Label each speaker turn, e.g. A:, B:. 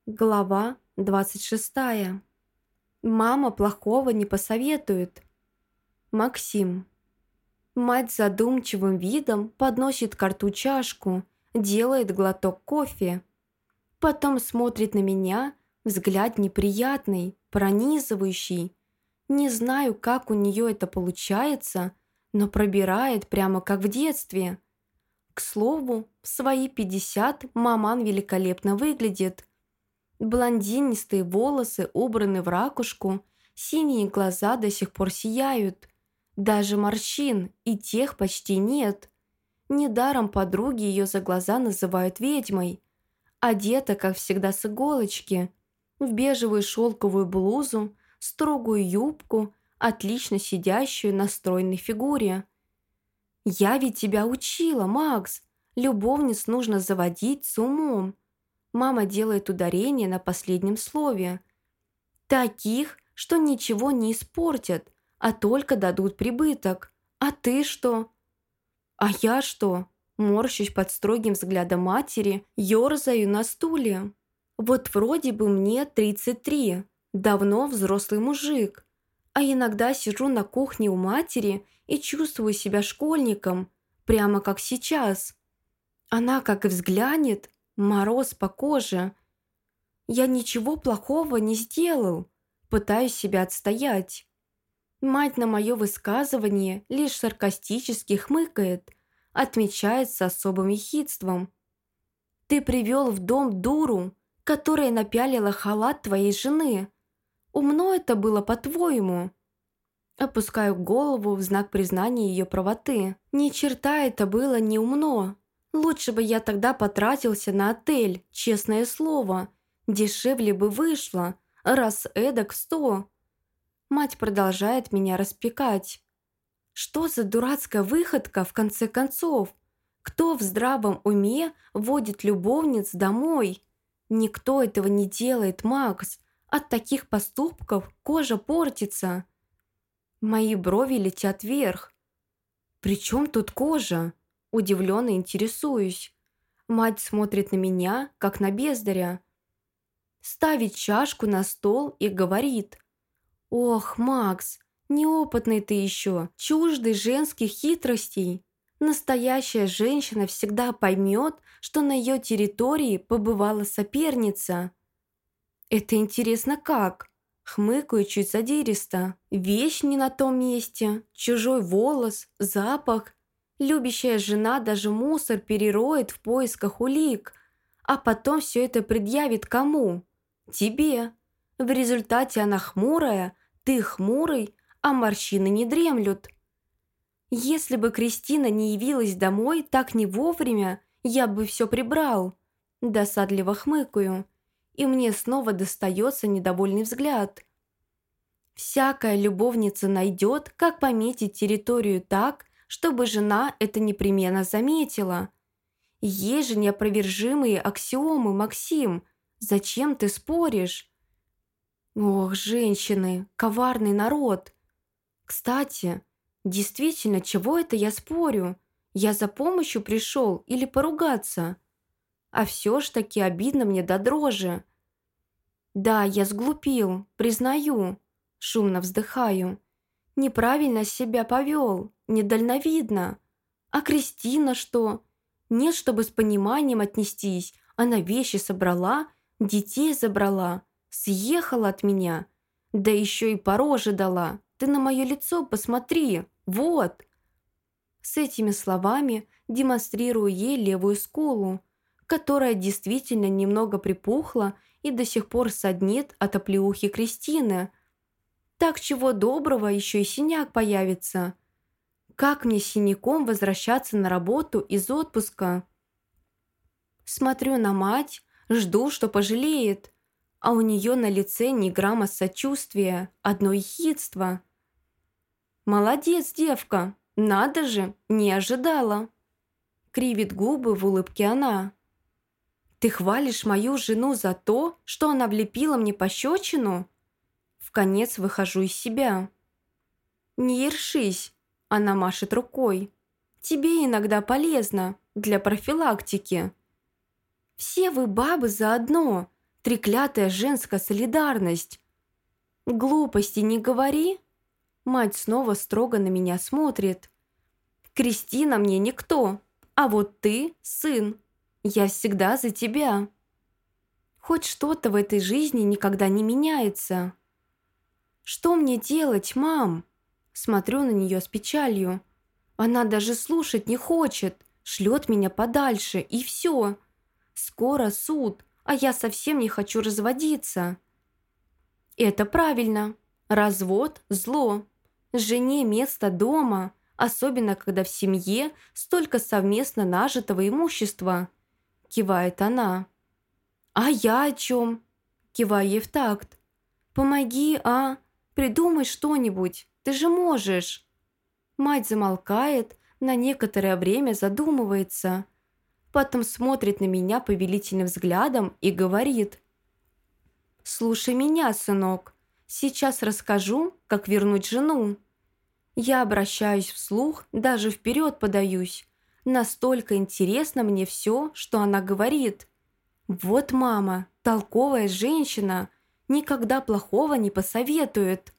A: Глава 26. Мама плохого не посоветует. Максим. Мать задумчивым видом подносит ко рту чашку, делает глоток кофе. Потом смотрит на меня, взгляд неприятный, пронизывающий. Не знаю, как у нее это получается, но пробирает прямо как в детстве. К слову, в свои 50 маман великолепно выглядит. Блондинистые волосы убраны в ракушку, синие глаза до сих пор сияют. Даже морщин и тех почти нет. Недаром подруги ее за глаза называют ведьмой. Одета, как всегда, с иголочки. В бежевую шелковую блузу, строгую юбку, отлично сидящую на стройной фигуре. «Я ведь тебя учила, Макс. Любовниц нужно заводить с умом». Мама делает ударение на последнем слове. Таких, что ничего не испортят, а только дадут прибыток. А ты что? А я что? Морщусь под строгим взглядом матери, ерзаю на стуле. Вот вроде бы мне 33, давно взрослый мужик. А иногда сижу на кухне у матери и чувствую себя школьником, прямо как сейчас. Она как и взглянет, мороз по коже. Я ничего плохого не сделал. Пытаюсь себя отстоять. Мать на мое высказывание лишь саркастически хмыкает, отмечает с особым ехидством. «Ты привел в дом дуру, которая напялила халат твоей жены. Умно это было, по-твоему?» Опускаю голову в знак признания ее правоты. Ни черта это было не умно. Лучше бы я тогда потратился на отель, честное слово. Дешевле бы вышло, раз эдак в 100. Мать продолжает меня распекать. Что за дурацкая выходка, в конце концов? Кто в здравом уме водит любовниц домой? Никто этого не делает, Макс. От таких поступков кожа портится. Мои брови летят вверх. «При чем тут кожа?» Удивленно интересуюсь. Мать смотрит на меня, как на бездаря. Ставит чашку на стол и говорит: «Ох, Макс, неопытный ты еще, чуждый женских хитростей. Настоящая женщина всегда поймет, что на ее территории побывала соперница». «Это интересно как?» Хмыкаю чуть задиристо. Вещь не на том месте, чужой волос, запах. Любящая жена даже мусор перероет в поисках улик, а потом все это предъявит кому? Тебе. В результате она хмурая, ты хмурый, а морщины не дремлют. Если бы Кристина не явилась домой так не вовремя, я бы все прибрал. Досадливо хмыкаю, и мне снова достается недовольный взгляд. Всякая любовница найдет, как пометить территорию так, чтобы жена это непременно заметила. Есть же неопровержимые аксиомы, Максим. Зачем ты споришь? Ох, женщины, коварный народ. Кстати, действительно, чего это я спорю? Я за помощью пришел или поругаться? А все ж таки обидно мне до дрожи. Да, я сглупил, признаю. Шумно вздыхаю. Неправильно себя повел, недальновидно. А Кристина что? Нет, чтобы с пониманием отнестись. Она вещи собрала, детей забрала, съехала от меня. Да еще и по роже дала. Ты на мое лицо посмотри, вот. С этими словами демонстрирую ей левую скулу, которая действительно немного припухла и до сих пор саднит от оплеухи Кристины. Так чего доброго еще и синяк появится. Как мне с синяком возвращаться на работу из отпуска? Смотрю на мать, жду, что пожалеет, а у нее на лице ни грамма сочувствия, одно ехидство. «Молодец, девка, надо же, не ожидала!» Кривит губы в улыбке она. «Ты хвалишь мою жену за то, что она влепила мне пощечину?» Вконец выхожу из себя. «Не ершись!» – она машет рукой. «Тебе иногда полезно, для профилактики». «Все вы бабы заодно. Треклятая женская солидарность. Глупости не говори. Мать снова строго на меня смотрит. Кристина мне никто, а вот ты сын. Я всегда за тебя. Хоть что-то в этой жизни никогда не меняется. Что мне делать, мам? Смотрю на нее с печалью. Она даже слушать не хочет, шлет меня подальше, и все. Скоро суд, а я совсем не хочу разводиться. Это правильно. Развод– зло. Жене место дома, особенно когда в семье столько совместно нажитого имущества. Кивает она. А я о чем? Киваю ей в такт. Помоги, а? Придумай что-нибудь, ты же можешь. Мать замолкает, на некоторое время задумывается. Потом смотрит на меня повелительным взглядом и говорит. «Слушай меня, сынок. Сейчас расскажу, как вернуть жену». Я обращаюсь вслух, даже вперед подаюсь. Настолько интересно мне все, что она говорит. Вот мама, толковая женщина, никогда плохого не посоветует.